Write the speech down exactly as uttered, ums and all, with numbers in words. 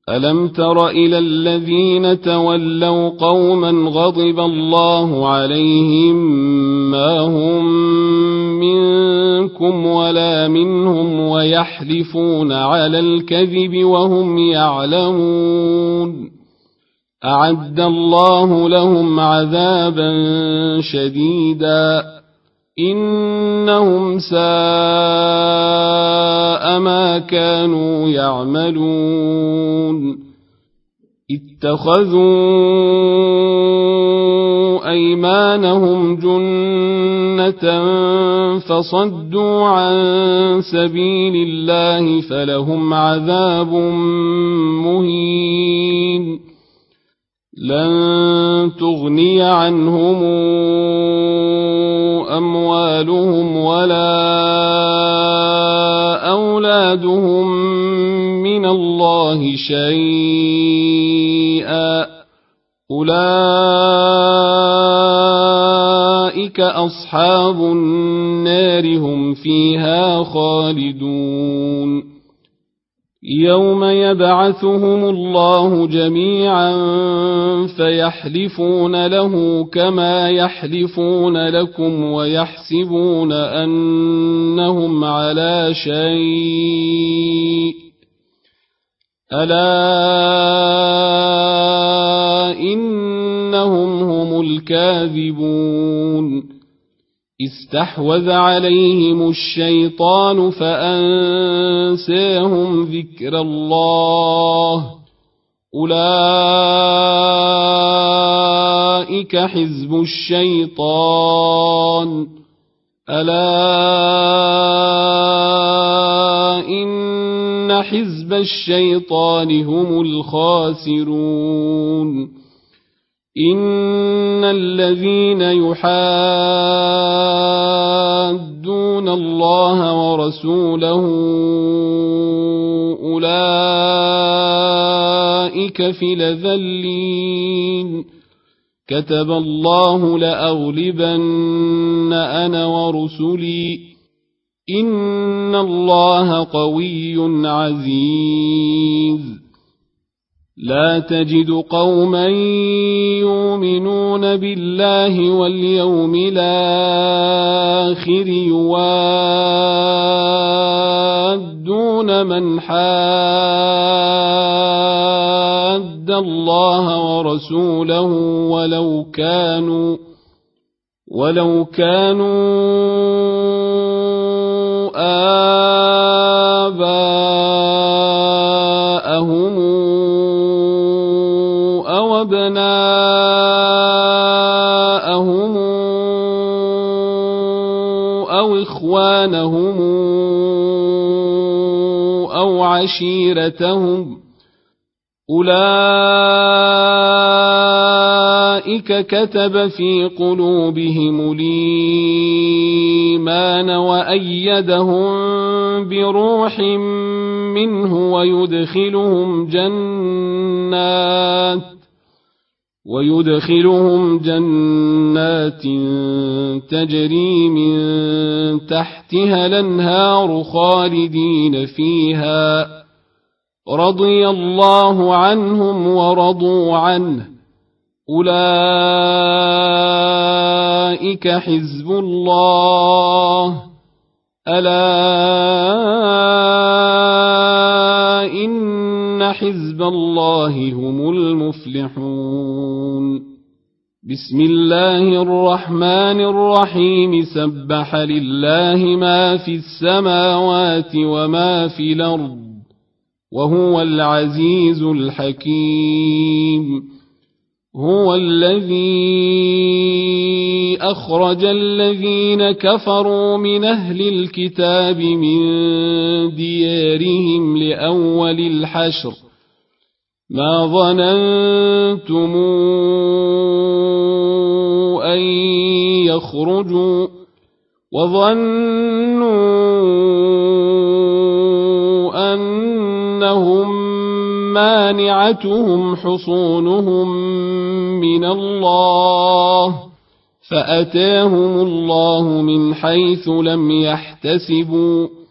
ألم تر إلى الذين تولوا قوما غضب الله عليهم ما هم منكم ولا منهم ويحلفون على الكذب وهم يعلمون أعد الله لهم عذابا شديدا إنهم ساء ما كانوا يعملون اتخذوا أيمانهم جنة فصدوا عن سبيل الله فلهم عذاب مهين لن تغني عنهم أموالهم ولا أولادهم من الله شيئا أولئك أصحاب النار هم فيها خالدون يوم يبعثهم الله جميعا فيحلفون له كما يحلفون لكم ويحسبون أنهم على شيء ألا إنهم هم الكاذبون استحوذ عليهم الشيطان فأنساهم ذكر الله أولئك حزب الشيطان ألا إن حزب الشيطان هم الخاسرون إن الذين يحادون الله ورسوله أولئك في الأذلين كتب الله لأغلبن أنا ورسلي إن الله قوي عزيز لا تجد قوما يؤمنون بالله واليوم الآخر يوادون من حاد الله ورسوله ولو كانوا ولو كانوا آباءهم أو أبناءهم أو إخوانهم أو عشيرتهم أولئك كتب في قلوبهم الإيمان وأيدهم بروح منه ويدخلهم جنات ويدخلهم جنات تجري من تحتها الأنهار خالدين فيها رضي الله عنهم ورضوا عنه أولئك حزب الله ألا إن حزب الله هم المفلحون بسم الله الرحمن الرحيم سبح لله ما في السماوات وما في الأرض وهو العزيز الحكيم هو الذي أخرج الذين كفروا من أهل الكتاب من ديارهم لأول الحشر ما ظننتم أن يخرجوا وظنوا أنهم مانعتهم حصونهم من الله فأتاهم الله من حيث لم يحتسبوا